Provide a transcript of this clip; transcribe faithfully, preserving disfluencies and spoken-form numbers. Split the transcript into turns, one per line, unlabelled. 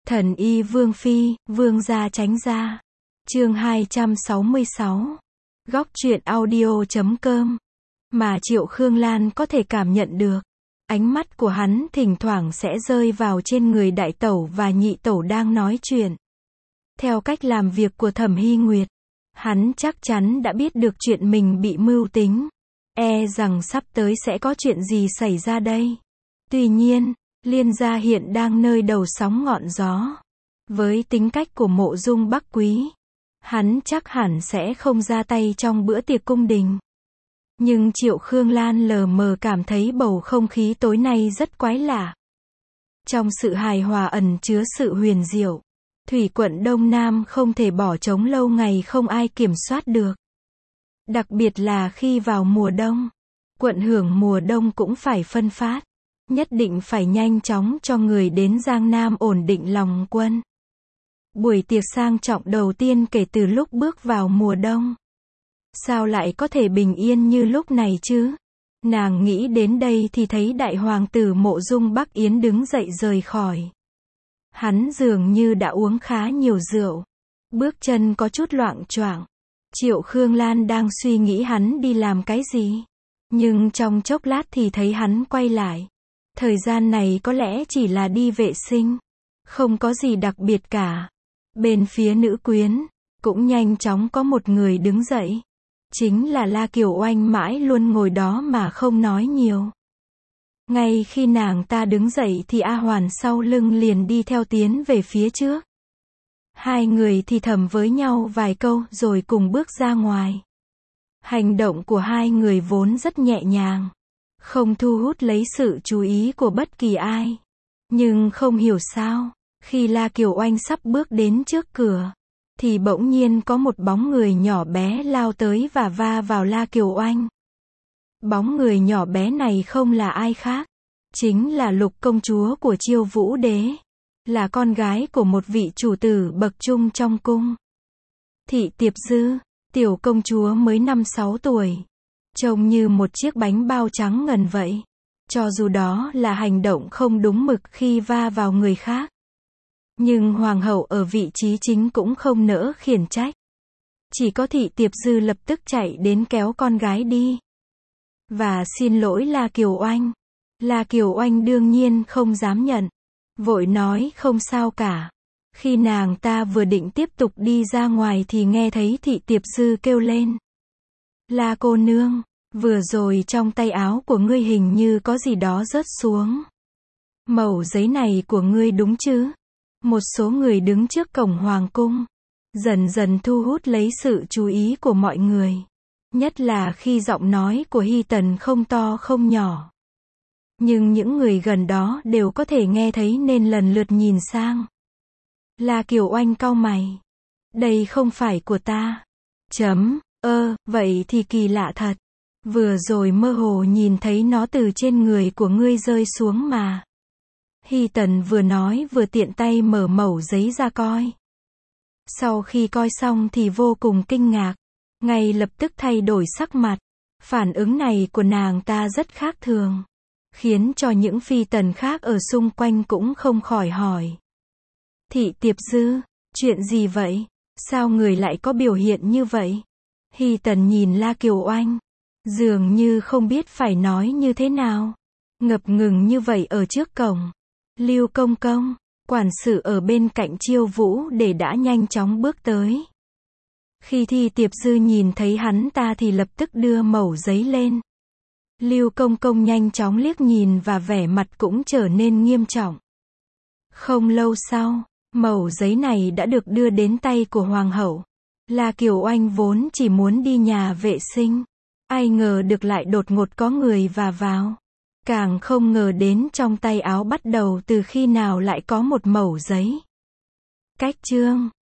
Thần y Vương Phi, Vương gia tránh ra. Chương hai trăm sáu mươi sáu. Góc truyện audio chấm com. Mà Triệu Khương Lan có thể cảm nhận được. Ánh mắt của hắn thỉnh thoảng sẽ rơi vào trên người đại tẩu và nhị tẩu đang nói chuyện. Theo cách làm việc của Thẩm Hy Nguyệt, hắn chắc chắn đã biết được chuyện mình bị mưu tính. E rằng sắp tới sẽ có chuyện gì xảy ra đây. Tuy nhiên, Liên gia hiện đang nơi đầu sóng ngọn gió. Với tính cách của Mộ Dung Bắc Quý, hắn chắc hẳn sẽ không ra tay trong bữa tiệc cung đình. Nhưng Triệu Khương Lan lờ mờ cảm thấy bầu không khí tối nay rất quái lạ. Trong sự hài hòa ẩn chứa sự huyền diệu. Thủy quận Đông Nam không thể bỏ trống lâu ngày không ai kiểm soát được. Đặc biệt là khi vào mùa đông. Quận hưởng mùa đông cũng phải phân phát. Nhất định phải nhanh chóng cho người đến Giang Nam ổn định lòng quân. Buổi tiệc sang trọng đầu tiên kể từ lúc bước vào mùa đông. Sao lại có thể bình yên như lúc này chứ? Nàng nghĩ đến đây thì thấy đại hoàng tử Mộ Dung Bắc Yến đứng dậy rời khỏi. Hắn dường như đã uống khá nhiều rượu. Bước chân có chút loạng choạng. Triệu Khương Lan đang suy nghĩ hắn đi làm cái gì. Nhưng trong chốc lát thì thấy hắn quay lại. Thời gian này có lẽ chỉ là đi vệ sinh. Không có gì đặc biệt cả. Bên phía nữ quyến, cũng nhanh chóng có một người đứng dậy. Chính là La Kiều Oanh mãi luôn ngồi đó mà không nói nhiều. Ngay khi nàng ta đứng dậy thì A Hoàn sau lưng liền đi theo tiến về phía trước. Hai người thì thầm với nhau vài câu rồi cùng bước ra ngoài. Hành động của hai người vốn rất nhẹ nhàng. Không thu hút lấy sự chú ý của bất kỳ ai. Nhưng không hiểu sao, khi La Kiều Oanh sắp bước đến trước cửa, thì bỗng nhiên có một bóng người nhỏ bé lao tới và va vào La Kiều Oanh. Bóng người nhỏ bé này không là ai khác. Chính là Lục công chúa của Chiêu Vũ Đế. Là con gái của một vị chủ tử bậc trung trong cung. Thị Tiệp Dư, tiểu công chúa mới năm sáu tuổi. Trông như một chiếc bánh bao trắng ngần vậy. Cho dù đó là hành động không đúng mực khi va vào người khác. Nhưng hoàng hậu ở vị trí chính cũng không nỡ khiển trách. Chỉ có Thị Tiệp Dư lập tức chạy đến kéo con gái đi. Và xin lỗi La Kiều Oanh. La Kiều Oanh đương nhiên không dám nhận. Vội nói không sao cả. Khi nàng ta vừa định tiếp tục đi ra ngoài thì nghe thấy Thị Tiệp Dư kêu lên. La cô nương, vừa rồi trong tay áo của ngươi hình như có gì đó rớt xuống. Mẩu giấy này của ngươi đúng chứ? Một số người đứng trước cổng hoàng cung, dần dần thu hút lấy sự chú ý của mọi người. Nhất là khi giọng nói của Hy Tần không to không nhỏ. Nhưng những người gần đó đều có thể nghe thấy nên lần lượt nhìn sang. La Kiều Oanh cau mày. Đây không phải của ta. Chấm, ơ, vậy thì kỳ lạ thật. Vừa rồi mơ hồ nhìn thấy nó từ trên người của ngươi rơi xuống mà. Hy Tần vừa nói vừa tiện tay mở mẩu giấy ra coi. Sau khi coi xong thì vô cùng kinh ngạc. Ngay lập tức thay đổi sắc mặt. Phản ứng này của nàng ta rất khác thường. Khiến cho những phi tần khác ở xung quanh cũng không khỏi hỏi. Thị Tiệp Dư, chuyện gì vậy? Sao người lại có biểu hiện như vậy? Hy Tần nhìn La Kiều Oanh. Dường như không biết phải nói như thế nào. Ngập ngừng như vậy ở trước cổng. Lưu Công Công, quản sự ở bên cạnh Chiêu Vũ để đã nhanh chóng bước tới. Khi Thi Tiệp Dư nhìn thấy hắn ta thì lập tức đưa mẩu giấy lên. Lưu Công Công nhanh chóng liếc nhìn và vẻ mặt cũng trở nên nghiêm trọng. Không lâu sau, mẩu giấy này đã được đưa đến tay của hoàng hậu. La Kiều Oanh vốn chỉ muốn đi nhà vệ sinh. Ai ngờ được lại đột ngột có người và vào. Càng không ngờ đến trong tay áo bắt đầu từ khi nào lại có một mẩu giấy. Cách chương